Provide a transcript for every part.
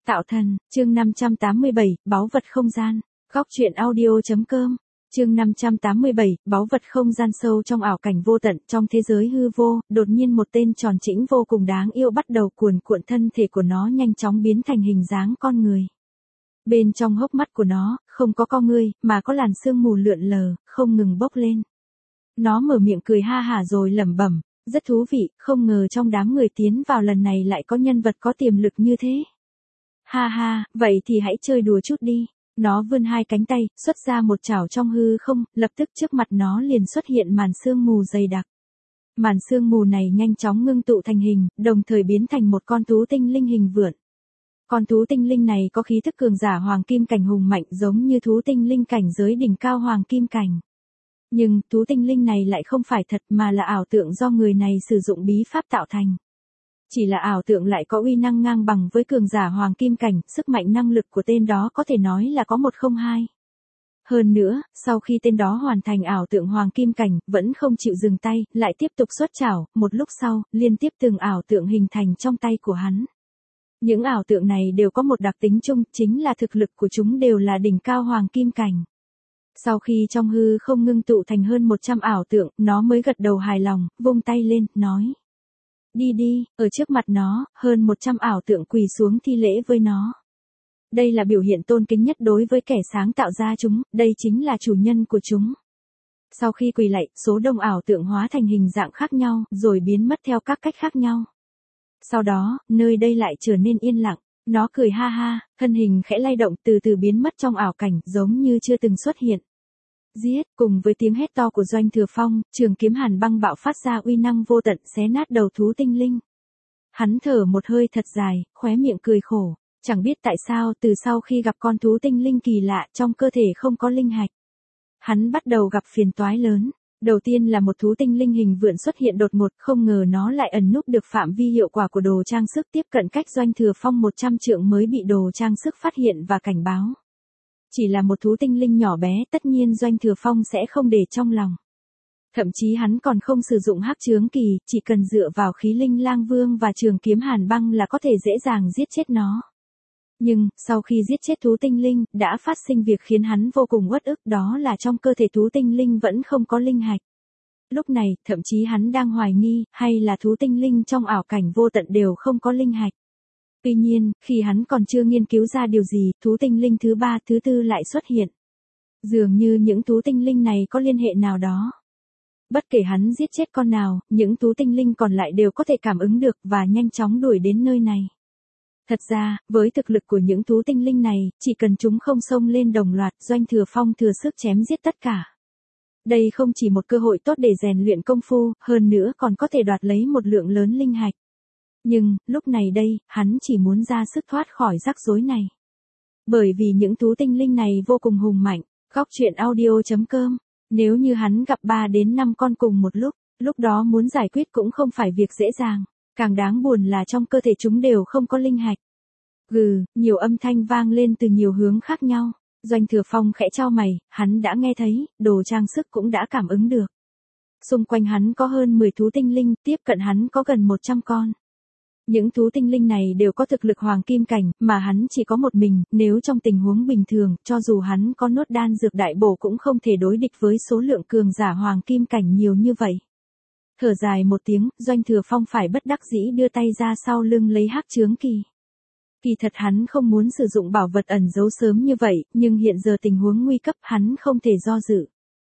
Tạo thần, chương 587, báu vật không gian. Góc truyện audio.com. Chương 587, báu vật không gian. Sâu trong ảo cảnh vô tận, trong thế giới hư vô, đột nhiên một tên tròn trĩnh vô cùng đáng yêu bắt đầu cuồn cuộn, thân thể của nó nhanh chóng biến thành hình dáng con người. Bên trong hốc mắt của nó, không có con ngươi, mà có làn sương mù lượn lờ, không ngừng bốc lên. Nó mở miệng cười ha hả rồi lẩm bẩm, rất thú vị, không ngờ trong đám người tiến vào lần này lại có nhân vật có tiềm lực như thế. Ha ha, vậy thì hãy chơi đùa chút đi. Nó vươn hai cánh tay, xuất ra một chảo trong hư không, lập tức trước mặt nó liền xuất hiện màn sương mù dày đặc. Màn sương mù này nhanh chóng ngưng tụ thành hình, đồng thời biến thành một con thú tinh linh hình vượn. Con thú tinh linh này có khí thức cường giả hoàng kim cảnh hùng mạnh, giống như thú tinh linh cảnh giới đỉnh cao hoàng kim cảnh. Nhưng, thú tinh linh này lại không phải thật mà là ảo tượng do người này sử dụng bí pháp tạo thành. Chỉ là ảo tượng lại có uy năng ngang bằng với cường giả hoàng kim cảnh, sức mạnh năng lực của tên đó có thể nói là có 102. Hơn nữa, sau khi tên đó hoàn thành ảo tượng hoàng kim cảnh, vẫn không chịu dừng tay, lại tiếp tục xuất chảo, một lúc sau, liên tiếp từng ảo tượng hình thành trong tay của hắn. Những ảo tượng này đều có một đặc tính chung, chính là thực lực của chúng đều là đỉnh cao hoàng kim cảnh. Sau khi trong hư không ngưng tụ thành hơn 100 ảo tượng, nó mới gật đầu hài lòng, vung tay lên, nói. Đi đi, ở trước mặt nó, hơn 100 ảo tượng quỳ xuống thi lễ với nó. Đây là biểu hiện tôn kính nhất đối với kẻ sáng tạo ra chúng, đây chính là chủ nhân của chúng. Sau khi quỳ lạy, số đông ảo tượng hóa thành hình dạng khác nhau, rồi biến mất theo các cách khác nhau. Sau đó, nơi đây lại trở nên yên lặng, nó cười ha ha, thân hình khẽ lay động từ từ biến mất trong ảo cảnh, giống như chưa từng xuất hiện. Giết, cùng với tiếng hét to của Doanh Thừa Phong, trường kiếm hàn băng bạo phát ra uy năng vô tận xé nát đầu thú tinh linh. Hắn thở một hơi thật dài, khóe miệng cười khổ, chẳng biết tại sao từ sau khi gặp con thú tinh linh kỳ lạ trong cơ thể không có linh hạch. Hắn bắt đầu gặp phiền toái lớn. Đầu tiên là một thú tinh linh hình vượn xuất hiện đột ngột, không ngờ nó lại ẩn núp được phạm vi hiệu quả của đồ trang sức, tiếp cận cách Doanh Thừa Phong 100 trượng mới bị đồ trang sức phát hiện và cảnh báo. Chỉ là một thú tinh linh nhỏ bé, tất nhiên Doanh Thừa Phong sẽ không để trong lòng. Thậm chí hắn còn không sử dụng hắc chướng kỳ, chỉ cần dựa vào khí linh lang vương và trường kiếm hàn băng là có thể dễ dàng giết chết nó. Nhưng, sau khi giết chết thú tinh linh, đã phát sinh việc khiến hắn vô cùng uất ức, đó là trong cơ thể thú tinh linh vẫn không có linh hạch. Lúc này, thậm chí hắn đang hoài nghi, hay là thú tinh linh trong ảo cảnh vô tận đều không có linh hạch. Tuy nhiên, khi hắn còn chưa nghiên cứu ra điều gì, thú tinh linh thứ 3, thứ 4 lại xuất hiện. Dường như những thú tinh linh này có liên hệ nào đó. Bất kể hắn giết chết con nào, những thú tinh linh còn lại đều có thể cảm ứng được và nhanh chóng đuổi đến nơi này. Thật ra, với thực lực của những thú tinh linh này, chỉ cần chúng không xông lên đồng loạt, Doanh Thừa Phong thừa sức chém giết tất cả. Đây không chỉ một cơ hội tốt để rèn luyện công phu, hơn nữa còn có thể đoạt lấy một lượng lớn linh hạch. Nhưng, lúc này đây, hắn chỉ muốn ra sức thoát khỏi rắc rối này. Bởi vì những thú tinh linh này vô cùng hùng mạnh. Góc truyện audio.com. Nếu như hắn gặp 3 đến 5 con cùng một lúc đó muốn giải quyết cũng không phải việc dễ dàng. Càng đáng buồn là trong cơ thể chúng đều không có linh hạch. Nhiều âm thanh vang lên từ nhiều hướng khác nhau. Doanh Thừa Phong khẽ chau mày, hắn đã nghe thấy, đồ trang sức cũng đã cảm ứng được. Xung quanh hắn có hơn 10 thú tinh linh, tiếp cận hắn có gần 100 con. Những thú tinh linh này đều có thực lực hoàng kim cảnh, mà hắn chỉ có một mình, nếu trong tình huống bình thường, cho dù hắn có nốt đan dược đại bổ cũng không thể đối địch với số lượng cường giả hoàng kim cảnh nhiều như vậy. Thở dài một tiếng, Doanh Thừa Phong phải bất đắc dĩ đưa tay ra sau lưng lấy hắc chướng kỳ. Kỳ thật hắn không muốn sử dụng bảo vật ẩn giấu sớm như vậy, nhưng hiện giờ tình huống nguy cấp hắn không thể do dự.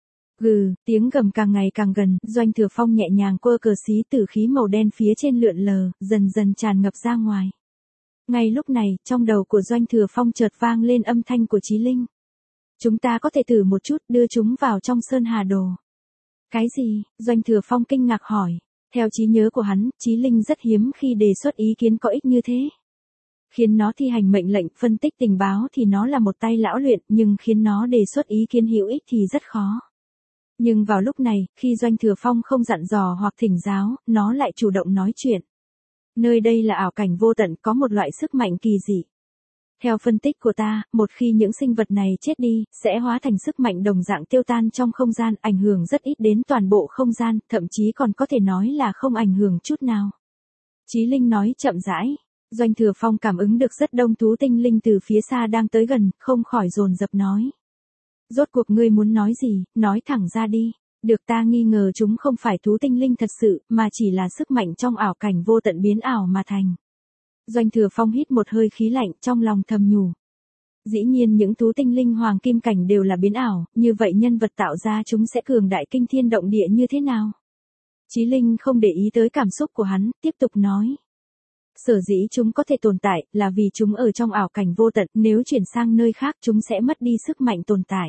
Tiếng gầm càng ngày càng gần, Doanh Thừa Phong nhẹ nhàng quơ cờ xí tử khí màu đen phía trên lượn lờ, dần dần tràn ngập ra ngoài. Ngay lúc này, trong đầu của Doanh Thừa Phong chợt vang lên âm thanh của Chí Linh. Chúng ta có thể thử một chút, đưa chúng vào trong Sơn Hà Đồ. Cái gì? Doanh Thừa Phong kinh ngạc hỏi. Theo trí nhớ của hắn, Chí Linh rất hiếm khi đề xuất ý kiến có ích như thế. Khiến nó thi hành mệnh lệnh, phân tích tình báo thì nó là một tay lão luyện, nhưng khiến nó đề xuất ý kiến hữu ích thì rất khó. Nhưng vào lúc này, khi Doanh Thừa Phong không dặn dò hoặc thỉnh giáo, nó lại chủ động nói chuyện. Nơi đây là ảo cảnh vô tận, có một loại sức mạnh kỳ dị. Theo phân tích của ta, một khi những sinh vật này chết đi, sẽ hóa thành sức mạnh đồng dạng tiêu tan trong không gian, ảnh hưởng rất ít đến toàn bộ không gian, thậm chí còn có thể nói là không ảnh hưởng chút nào. Chí Linh nói chậm rãi. Doanh Thừa Phong cảm ứng được rất đông thú tinh linh từ phía xa đang tới gần, không khỏi dồn dập nói. Rốt cuộc ngươi muốn nói gì, nói thẳng ra đi. Được, ta nghi ngờ chúng không phải thú tinh linh thật sự, mà chỉ là sức mạnh trong ảo cảnh vô tận biến ảo mà thành. Doanh Thừa Phong hít một hơi khí lạnh, trong lòng thầm nhủ. Dĩ nhiên những thú tinh linh hoàng kim cảnh đều là biến ảo, như vậy nhân vật tạo ra chúng sẽ cường đại kinh thiên động địa như thế nào? Chí Linh không để ý tới cảm xúc của hắn, tiếp tục nói. Sở dĩ chúng có thể tồn tại, là vì chúng ở trong ảo cảnh vô tận, nếu chuyển sang nơi khác chúng sẽ mất đi sức mạnh tồn tại.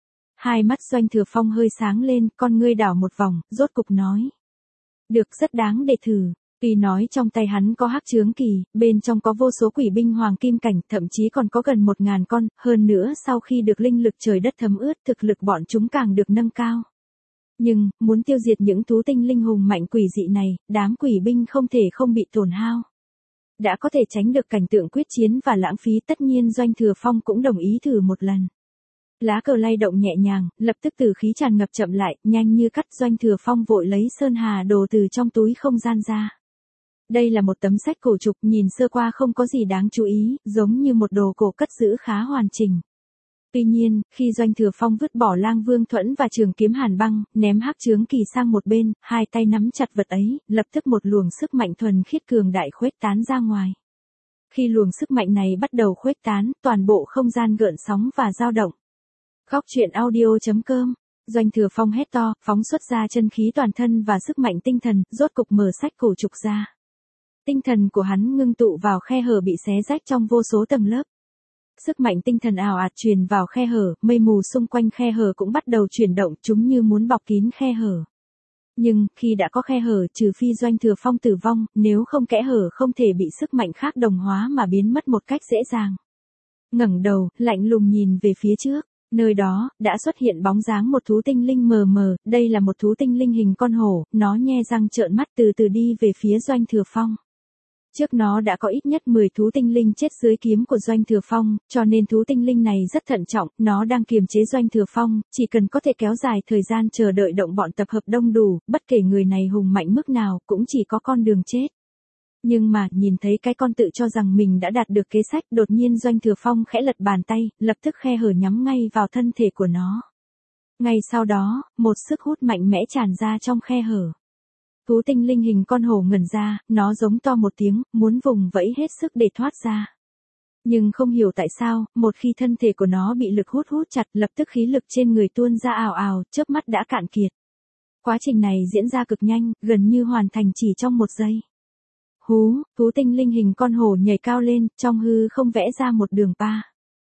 Hai mắt Doanh Thừa Phong hơi sáng lên, con ngươi đảo một vòng, rốt cục nói. Được, rất đáng để thử. Tuy nói trong tay hắn có hắc chướng kỳ, bên trong có vô số quỷ binh hoàng kim cảnh, thậm chí còn có gần 1000 con, hơn nữa sau khi được linh lực trời đất thấm ướt, thực lực bọn chúng càng được nâng cao. Nhưng, muốn tiêu diệt những thú tinh linh hùng mạnh quỷ dị này, đám quỷ binh không thể không bị tổn hao. Đã có thể tránh được cảnh tượng quyết chiến và lãng phí, tất nhiên Doanh Thừa Phong cũng đồng ý thử một lần. Lá cờ lay động nhẹ nhàng, lập tức tử khí tràn ngập chậm lại, nhanh như cắt. Doanh Thừa Phong vội lấy sơn hà đồ từ trong túi không gian ra. Đây là một tấm sách cổ trục, nhìn sơ qua không có gì đáng chú ý, giống như một đồ cổ cất giữ khá hoàn chỉnh. Tuy nhiên, khi Doanh Thừa Phong vứt bỏ Lang Vương Thuẫn và trường kiếm Hàn Băng, ném hắc chướng kỳ sang một bên, hai tay nắm chặt vật ấy, lập tức một luồng sức mạnh thuần khiết cường đại khuếch tán ra ngoài. Khi luồng sức mạnh này bắt đầu khuếch tán, toàn bộ không gian gợn sóng và dao động. Góc truyện audio.com. Doanh Thừa Phong hét to, phóng xuất ra chân khí toàn thân và sức mạnh tinh thần, rốt cục mở sách cổ trục ra. Tinh thần của hắn ngưng tụ vào khe hở bị xé rách trong vô số tầng lớp. Sức mạnh tinh thần ào ạt truyền vào khe hở, mây mù xung quanh khe hở cũng bắt đầu chuyển động, chúng như muốn bọc kín khe hở. Nhưng, khi đã có khe hở, trừ phi Doanh Thừa Phong tử vong, nếu không kẽ hở không thể bị sức mạnh khác đồng hóa mà biến mất một cách dễ dàng. Ngẩng đầu, lạnh lùng nhìn về phía trước. Nơi đó, đã xuất hiện bóng dáng một thú tinh linh mờ mờ, đây là một thú tinh linh hình con hổ, nó nhe răng trợn mắt từ từ đi về phía Doanh Thừa Phong. Trước nó đã có ít nhất 10 thú tinh linh chết dưới kiếm của Doanh Thừa Phong, cho nên thú tinh linh này rất thận trọng, nó đang kiềm chế Doanh Thừa Phong, chỉ cần có thể kéo dài thời gian chờ đợi động bọn tập hợp đông đủ, bất kể người này hùng mạnh mức nào, cũng chỉ có con đường chết. Nhưng mà, nhìn thấy cái con tự cho rằng mình đã đạt được kế sách, đột nhiên Doanh Thừa Phong khẽ lật bàn tay, lập tức khe hở nhắm ngay vào thân thể của nó. Ngay sau đó, một sức hút mạnh mẽ tràn ra trong khe hở. Thú tinh linh hình con hổ ngẩn ra, nó giống to một tiếng, muốn vùng vẫy hết sức để thoát ra. Nhưng không hiểu tại sao, một khi thân thể của nó bị lực hút chặt, lập tức khí lực trên người tuôn ra ào ào, chớp mắt đã cạn kiệt. Quá trình này diễn ra cực nhanh, gần như hoàn thành chỉ trong một giây. Hú, thú tinh linh hình con hổ nhảy cao lên, trong hư không vẽ ra một đường pa.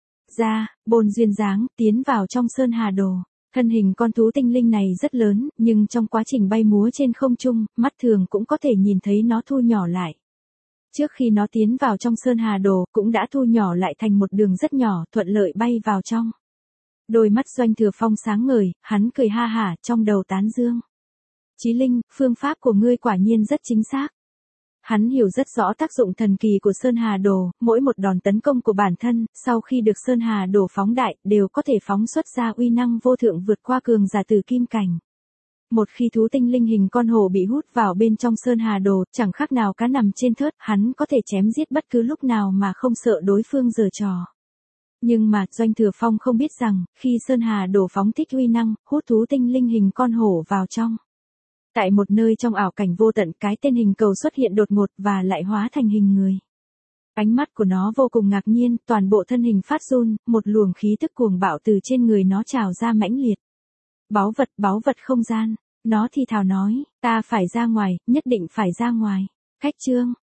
Ra, bồn duyên dáng, tiến vào trong sơn hà đồ. Thân hình con thú tinh linh này rất lớn, nhưng trong quá trình bay múa trên không trung, mắt thường cũng có thể nhìn thấy nó thu nhỏ lại. Trước khi nó tiến vào trong sơn hà đồ, cũng đã thu nhỏ lại thành một đường rất nhỏ, thuận lợi bay vào trong. Đôi mắt Doanh Thừa Phong sáng ngời, hắn cười ha hả, trong đầu tán dương. Chí Linh, phương pháp của ngươi quả nhiên rất chính xác. Hắn hiểu rất rõ tác dụng thần kỳ của Sơn Hà Đồ, mỗi một đòn tấn công của bản thân, sau khi được Sơn Hà Đồ phóng đại, đều có thể phóng xuất ra uy năng vô thượng vượt qua cường giả tử kim cảnh. Một khi thú tinh linh hình con hổ bị hút vào bên trong Sơn Hà Đồ, chẳng khác nào cá nằm trên thớt, hắn có thể chém giết bất cứ lúc nào mà không sợ đối phương giở trò. Nhưng mà, Doanh Thừa Phong không biết rằng, khi Sơn Hà Đồ phóng thích uy năng, hút thú tinh linh hình con hổ vào trong. Tại một nơi trong ảo cảnh vô tận, cái tên hình cầu xuất hiện đột ngột và lại hóa thành hình người. Ánh mắt của nó vô cùng ngạc nhiên, toàn bộ thân hình phát run, một luồng khí tức cuồng bạo từ trên người nó trào ra mãnh liệt. Báu vật không gian. Nó thì thào nói, ta phải ra ngoài, nhất định phải ra ngoài. Khách chương.